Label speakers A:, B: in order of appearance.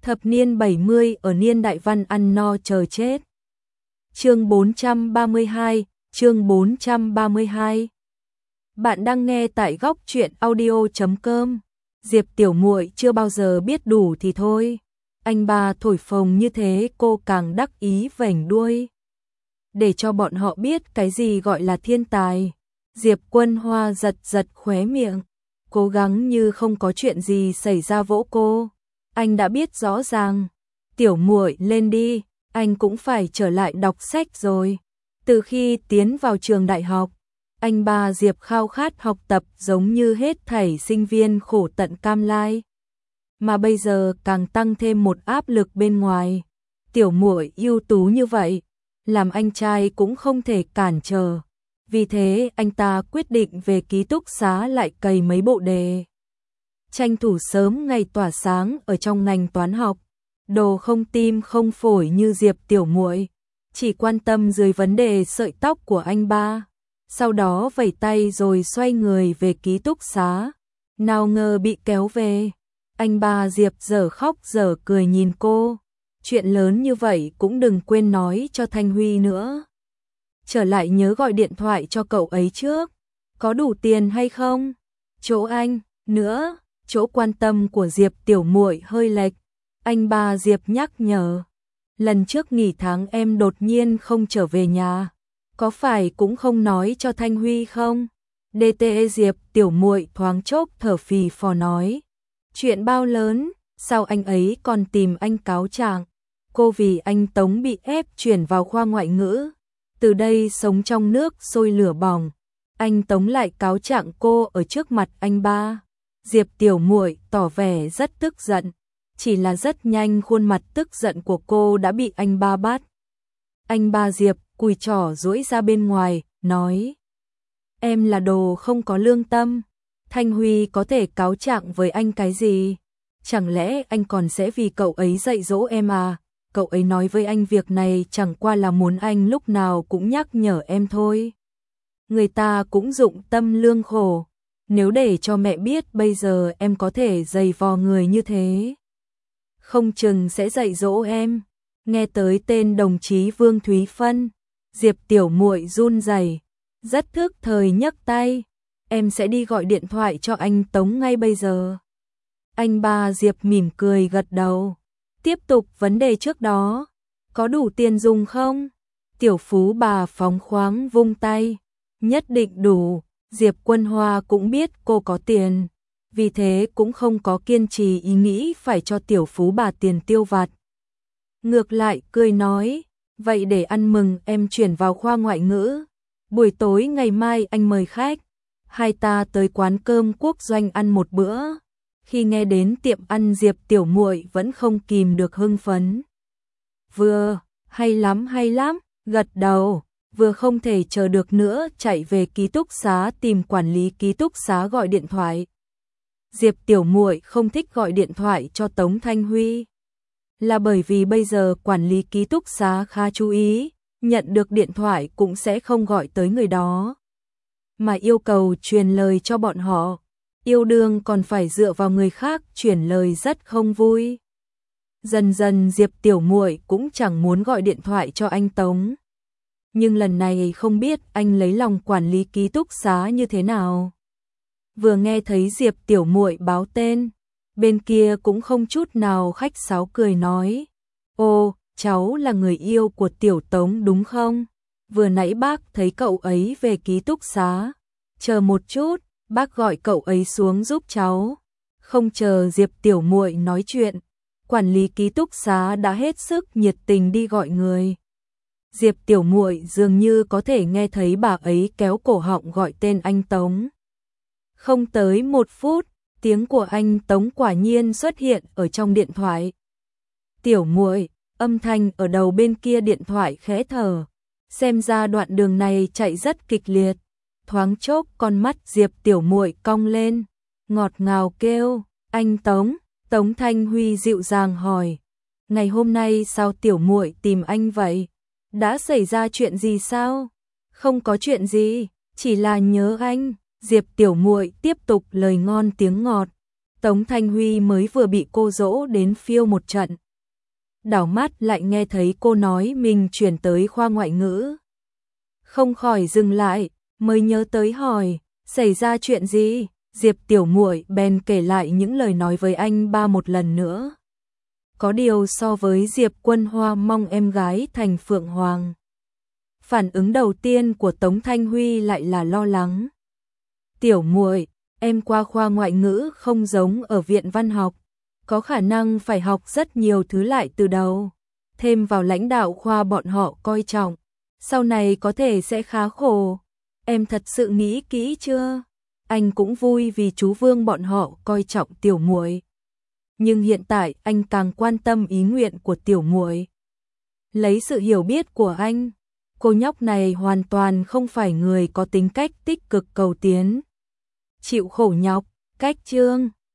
A: Thập niên 70 ở niên đại văn ăn no chờ chết. Chương 432, chương 432. Bạn đang nghe tại góc truyện audio.com. Diệp tiểu muội chưa bao giờ biết đủ thì thôi. Anh ba thổi phồng như thế cô càng đắc ý vểnh đuôi. Để cho bọn họ biết cái gì gọi là thiên tài. Diệp Quân Hoa giật giật khóe miệng, cố gắng như không có chuyện gì xảy ra vỗ cô. Anh đã biết rõ ràng, tiểu muội lên đi, anh cũng phải trở lại đọc sách rồi. Từ khi tiến vào trường đại học, anh ba Diệp khao khát học tập giống như hết thảy sinh viên khổ tận cam lai. Mà bây giờ càng tăng thêm một áp lực bên ngoài. Tiểu muội ưu tú như vậy, làm anh trai cũng không thể cản trở. Vì thế anh ta quyết định về ký túc xá lại cày mấy bộ đề. Tranh thủ sớm ngày tỏa sáng ở trong ngành toán học. Đồ không tim không phổi như Diệp tiểu muội, chỉ quan tâm dưới vấn đề sợi tóc của anh ba. Sau đó vẩy tay rồi xoay người về ký túc xá. Nào ngờ bị kéo về. Anh ba Diệp dở khóc dở cười nhìn cô. Chuyện lớn như vậy cũng đừng quên nói cho Thanh Huy nữa. Trở lại nhớ gọi điện thoại cho cậu ấy trước. Có đủ tiền hay không? Chỗ anh, nữa, chỗ quan tâm của Diệp tiểu muội hơi lệch. Anh ba Diệp nhắc nhở. Lần trước nghỉ tháng em đột nhiên không trở về nhà. Có phải cũng không nói cho Thanh Huy không? DTE Diệp tiểu muội thoáng chốc thở phì phò nói. Chuyện bao lớn, sao anh ấy còn tìm anh cáo trạng? Cô vì anh Tống bị ép chuyển vào khoa ngoại ngữ. Từ đây sống trong nước sôi lửa bỏng. Anh Tống lại cáo trạng cô ở trước mặt anh ba. Diệp tiểu muội tỏ vẻ rất tức giận. Chỉ là rất nhanh khuôn mặt tức giận của cô đã bị anh ba bắt. Anh ba Diệp cùi trỏ duỗi ra bên ngoài, nói. Em là đồ không có lương tâm. Thanh Huy có thể cáo trạng với anh cái gì? Chẳng lẽ anh còn sẽ vì cậu ấy dạy dỗ em à? Cậu ấy nói với anh việc này chẳng qua là muốn anh lúc nào cũng nhắc nhở em thôi. Người ta cũng dụng tâm lương khổ. Nếu để cho mẹ biết bây giờ em có thể giày vò người như thế, không chừng sẽ dạy dỗ em. Nghe tới tên đồng chí Vương Thúy Phân, Diệp tiểu muội run rẩy, rất thức thời nhấc tay. Em sẽ đi gọi điện thoại cho anh Tống ngay bây giờ. Anh ba Diệp mỉm cười gật đầu. Tiếp tục vấn đề trước đó. Có đủ tiền dùng không? Tiểu phú bà phóng khoáng vung tay. Nhất định đủ. Diệp Quân Hoa cũng biết cô có tiền. Vì thế cũng không có kiên trì ý nghĩ phải cho tiểu phú bà tiền tiêu vặt. Ngược lại cười nói. Vậy để ăn mừng em chuyển vào khoa ngoại ngữ. Buổi tối ngày mai anh mời khách. Hai ta tới quán cơm quốc doanh ăn một bữa. Khi nghe đến tiệm ăn Diệp tiểu muội vẫn không kìm được hưng phấn. Vừa, hay lắm, gật đầu, vừa không thể chờ được nữa chạy về ký túc xá tìm quản lý ký túc xá gọi điện thoại. Diệp tiểu muội không thích gọi điện thoại cho Tống Thanh Huy. Là bởi vì bây giờ quản lý ký túc xá khá chú ý, nhận được điện thoại cũng sẽ không gọi tới người đó. Mà yêu cầu truyền lời cho bọn họ. Yêu đương còn phải dựa vào người khác chuyển lời rất không vui. Dần dần Diệp tiểu muội cũng chẳng muốn gọi điện thoại cho anh Tống. Nhưng lần này không biết anh lấy lòng quản lý ký túc xá như thế nào. Vừa nghe thấy Diệp tiểu muội báo tên, bên kia cũng không chút nào khách sáo cười nói. Ô, cháu là người yêu của tiểu Tống đúng không? Vừa nãy bác thấy cậu ấy về ký túc xá. Chờ một chút. Bác gọi cậu ấy xuống giúp cháu. Không chờ Diệp tiểu muội nói chuyện, quản lý ký túc xá đã hết sức nhiệt tình đi gọi người. Diệp tiểu muội dường như có thể nghe thấy bà ấy kéo cổ họng gọi tên anh Tống. Không tới 1 phút, tiếng của anh Tống quả nhiên xuất hiện ở trong điện thoại. Tiểu muội, âm thanh ở đầu bên kia điện thoại khẽ thở. Xem ra đoạn đường này chạy rất kịch liệt. Thoáng chốc con mắt Diệp tiểu muội cong lên, ngọt ngào kêu, anh Tống. Tống Thanh Huy dịu dàng hỏi, ngày hôm nay sao tiểu muội tìm anh vậy? Đã xảy ra chuyện gì sao? Không có chuyện gì, chỉ là nhớ anh. Diệp tiểu muội tiếp tục lời ngon tiếng ngọt. Tống Thanh Huy mới vừa bị cô dỗ đến phiêu một trận. Đảo mắt lại nghe thấy cô nói mình chuyển tới khoa ngoại ngữ. Không khỏi dừng lại, mới nhớ tới hỏi, xảy ra chuyện gì? Diệp tiểu muội bèn kể lại những lời nói với anh ba một lần nữa. Có điều so với Diệp Quân Hoa mong em gái thành Phượng Hoàng. Phản ứng đầu tiên của Tống Thanh Huy lại là lo lắng. Tiểu muội, em qua khoa ngoại ngữ không giống ở viện văn học, có khả năng phải học rất nhiều thứ lại từ đầu. Thêm vào lãnh đạo khoa bọn họ coi trọng, sau này có thể sẽ khá khổ. Em thật sự nghĩ kỹ chưa? Anh cũng vui vì chú Vương bọn họ coi trọng tiểu muội. Nhưng hiện tại anh càng quan tâm ý nguyện của tiểu muội. Lấy sự hiểu biết của anh, cô nhóc này hoàn toàn không phải người có tính cách tích cực cầu tiến. Chịu khổ nhọc, cách chương